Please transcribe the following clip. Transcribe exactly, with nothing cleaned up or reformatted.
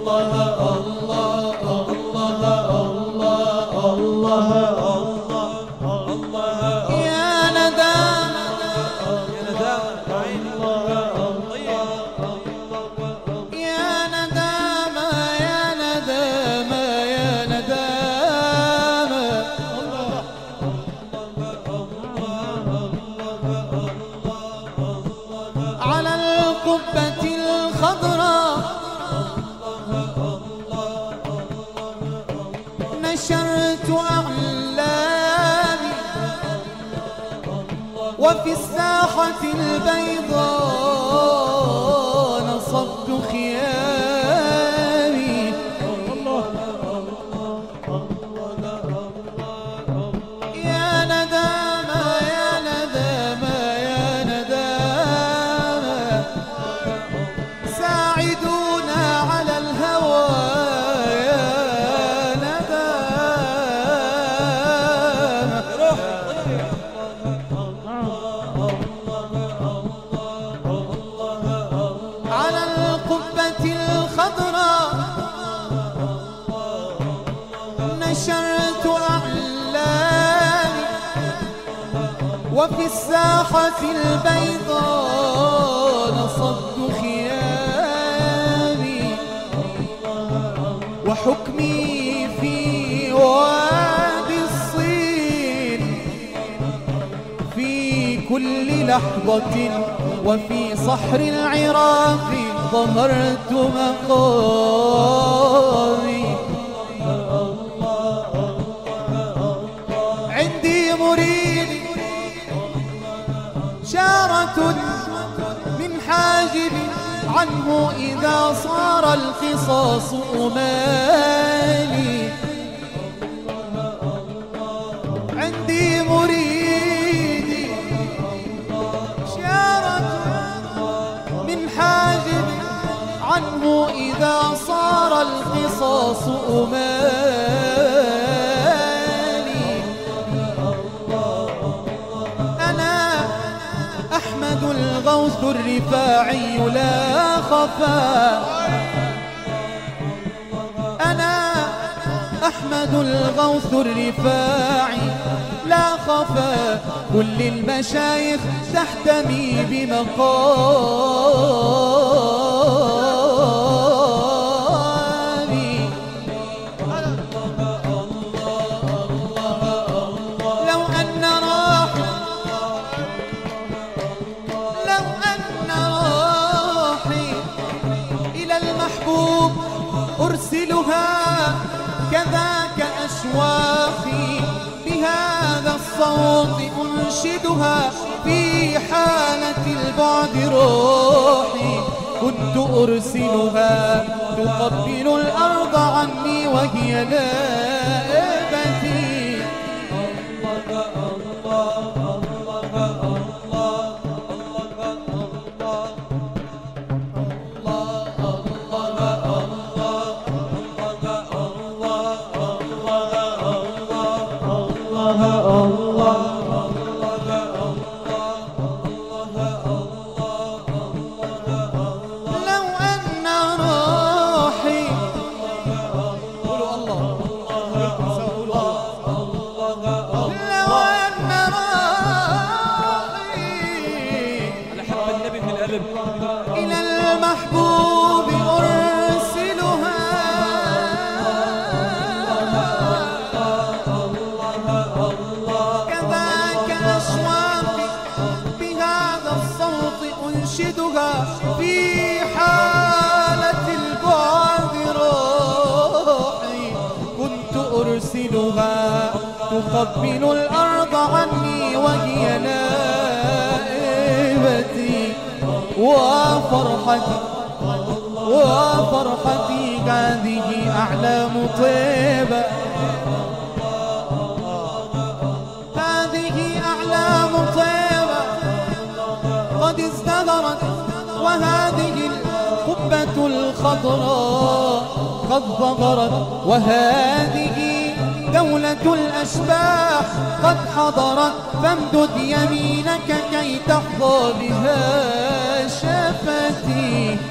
نشرت أعلامي وفي الساحة البيضاء نصبت خيامي. يا ندامة يا ندامة يا ندامة ساعدونا على الهوى على القبة الخضراء. نشرت أعلامي وفي الساحة البيضاء نصبت خيامي. وحكمي في وادي الصين في كل لحظة وفي صحر العراق ظهرت مقامي. عندي مريد شارة من حاجب عنه إذا صار القصاص أمالي. عندي مريد من حاجب عنه إذا صار القصاص أمالي. أنا أحمد الغوث الرفاعي لا خفا. أنا أحمد الغوث الرفاعي لا خفا. كل المشايخ تحتمي بمقامي. لو أن راحي لو أن راحي إلى المحبوب أرسلها كذاك أشواقي. بهذا الصوت أنشدها في حالة البعد روحي. كنت أرسلها تقبل الأرض عني وهي نائبتي. لو أن روحي لو أن روحي إلى المحبوب أرسلها كذاك أشواقي. بهذا الصوت أنشدها في حالة البعد روحي. كنت أرسلها تقبل الأرض عني وهي نائبتي. وفرحتي وفرحتي هذه أحلام طيبة. هذه أحلام طيبة قد ازدهرت. وهذه القبة الخضراء قد ظهرت. وهذه دولة الأشباح قد حضرت. فامدد يمينك كي تحظى بها شفتي.